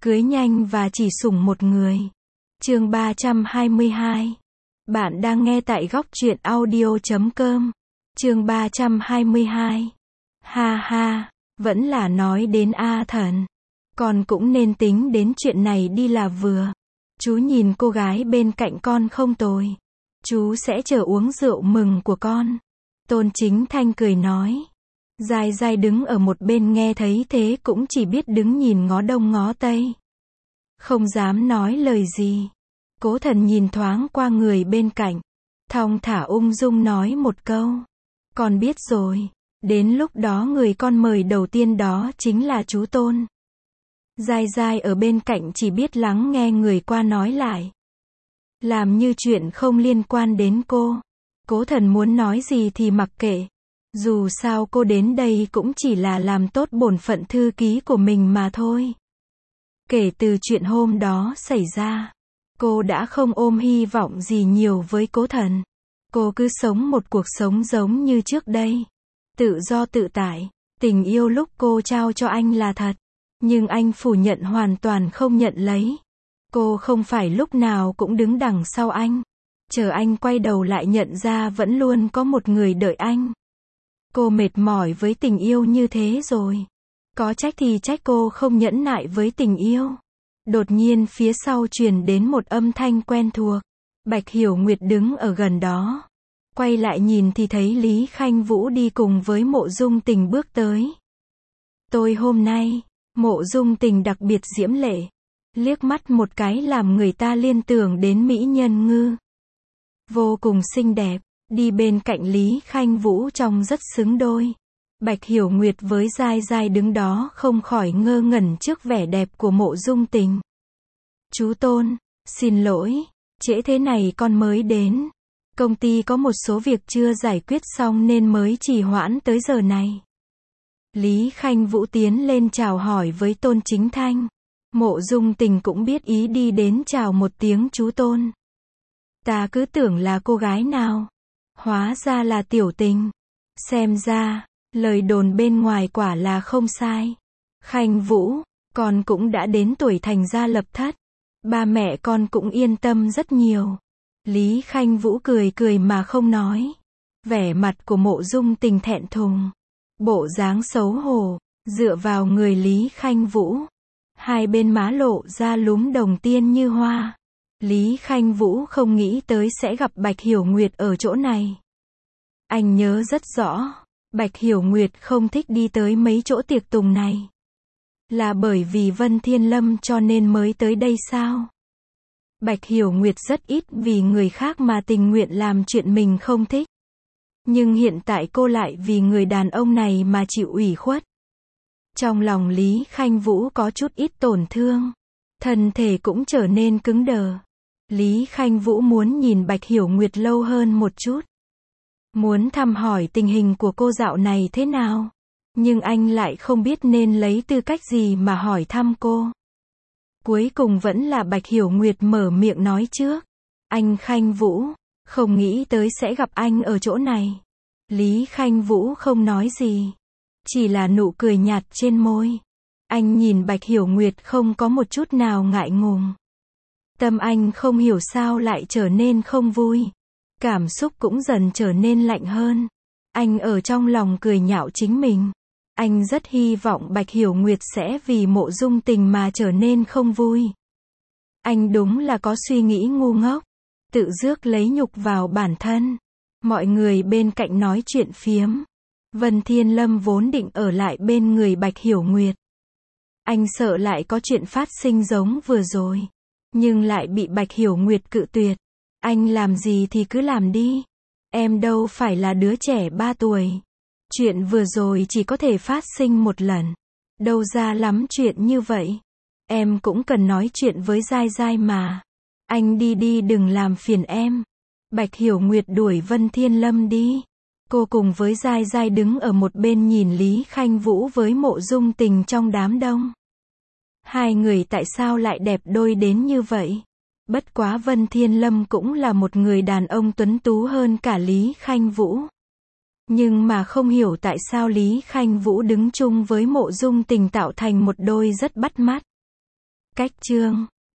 Cưới nhanh và chỉ sủng một người. Chương 322. Bạn đang nghe tại góc truyện audio.com. Chương 322. Ha ha, vẫn là nói đến A Thần. Con cũng nên tính đến chuyện này đi là vừa. Chú nhìn cô gái bên cạnh con không tồi. Chú sẽ chờ uống rượu mừng của con. Tôn Chính Thanh cười nói. Giai Giai đứng ở một bên nghe thấy thế cũng chỉ biết đứng nhìn ngó đông ngó tây. Không dám nói lời gì. Cố Thần nhìn thoáng qua người bên cạnh. Thong thả ung dung nói một câu. Con biết rồi. Đến lúc đó người con mời đầu tiên đó chính là chú Tôn. Giai Giai ở bên cạnh chỉ biết lắng nghe người qua nói lại. Làm như chuyện không liên quan đến cô. Cố Thần muốn nói gì thì mặc kệ. Dù sao cô đến đây cũng chỉ là làm tốt bổn phận thư ký của mình mà thôi. Kể từ chuyện hôm đó xảy ra, cô đã không ôm hy vọng gì nhiều với Cố Thần. Cô cứ sống một cuộc sống giống như trước đây. Tự do tự tại, tình yêu lúc cô trao cho anh là thật. Nhưng anh phủ nhận hoàn toàn không nhận lấy. Cô không phải lúc nào cũng đứng đằng sau anh. Chờ anh quay đầu lại nhận ra vẫn luôn có một người đợi anh. Cô mệt mỏi với tình yêu như thế rồi. Có trách thì trách cô không nhẫn nại với tình yêu. Đột nhiên phía sau truyền đến một âm thanh quen thuộc. Bạch Hiểu Nguyệt đứng ở gần đó. Quay lại nhìn thì thấy Lý Khanh Vũ đi cùng với Mộ Dung Tình bước tới. Tôi hôm nay, Mộ Dung Tình đặc biệt diễm lệ. Liếc mắt một cái làm người ta liên tưởng đến mỹ nhân Ngư. Vô cùng xinh đẹp, đi bên cạnh Lý Khanh Vũ trông rất xứng đôi. Bạch Hiểu Nguyệt với Giai Giai đứng đó không khỏi ngơ ngẩn trước vẻ đẹp của Mộ Dung Tình. Chú Tôn, xin lỗi, trễ thế này con mới đến. Công ty có một số việc chưa giải quyết xong nên mới trì hoãn tới giờ này. Lý Khanh Vũ tiến lên chào hỏi với Tôn Chính Thanh. Mộ Dung Tình cũng biết ý đi đến chào một tiếng chú Tôn. Ta cứ tưởng là cô gái nào. Hóa ra là Tiểu Tình. Xem ra, lời đồn bên ngoài quả là không sai. Khanh Vũ, con cũng đã đến tuổi thành gia lập thất. Ba mẹ con cũng yên tâm rất nhiều. Lý Khanh Vũ cười cười mà không nói. Vẻ mặt của Mộ Dung Tình thẹn thùng. Bộ dáng xấu hổ, dựa vào người Lý Khanh Vũ. Hai bên má lộ ra lúm đồng tiên như hoa. Lý Khanh Vũ không nghĩ tới sẽ gặp Bạch Hiểu Nguyệt ở chỗ này. Anh nhớ rất rõ, Bạch Hiểu Nguyệt không thích đi tới mấy chỗ tiệc tùng này. Là bởi vì Vân Thiên Lâm cho nên mới tới đây sao? Bạch Hiểu Nguyệt rất ít vì người khác mà tình nguyện làm chuyện mình không thích. Nhưng hiện tại cô lại vì người đàn ông này mà chịu ủy khuất. Trong lòng Lý Khanh Vũ có chút ít tổn thương. Thân thể cũng trở nên cứng đờ. Lý Khanh Vũ muốn nhìn Bạch Hiểu Nguyệt lâu hơn một chút. Muốn thăm hỏi tình hình của cô dạo này thế nào. Nhưng anh lại không biết nên lấy tư cách gì mà hỏi thăm cô. Cuối cùng vẫn là Bạch Hiểu Nguyệt mở miệng nói trước. Anh Khanh Vũ, không nghĩ tới sẽ gặp anh ở chỗ này. Lý Khanh Vũ không nói gì. Chỉ là nụ cười nhạt trên môi. Anh nhìn Bạch Hiểu Nguyệt không có một chút nào ngại ngùng. Tâm anh không hiểu sao lại trở nên không vui. Cảm xúc cũng dần trở nên lạnh hơn. Anh ở trong lòng cười nhạo chính mình. Anh rất hy vọng Bạch Hiểu Nguyệt sẽ vì Mộ Dung Tình mà trở nên không vui. Anh đúng là có suy nghĩ ngu ngốc. Tự rước lấy nhục vào bản thân. Mọi người bên cạnh nói chuyện phiếm. Vân Thiên Lâm vốn định ở lại bên người Bạch Hiểu Nguyệt. Anh sợ lại có chuyện phát sinh giống vừa rồi. Nhưng lại bị Bạch Hiểu Nguyệt cự tuyệt. Anh làm gì thì cứ làm đi. Em đâu phải là đứa trẻ 3 tuổi. Chuyện vừa rồi chỉ có thể phát sinh một lần. Đâu ra lắm chuyện như vậy. Em cũng cần nói chuyện với Giai Giai mà. Anh đi đi đừng làm phiền em. Bạch Hiểu Nguyệt đuổi Vân Thiên Lâm đi. Cô cùng với Giai Giai đứng ở một bên nhìn Lý Khanh Vũ với Mộ Dung Tình trong đám đông. Hai người tại sao lại đẹp đôi đến như vậy? Bất quá Vân Thiên Lâm cũng là một người đàn ông tuấn tú hơn cả Lý Khanh Vũ. Nhưng mà không hiểu tại sao Lý Khanh Vũ đứng chung với Mộ Dung Tình tạo thành một đôi rất bắt mắt. Cách chương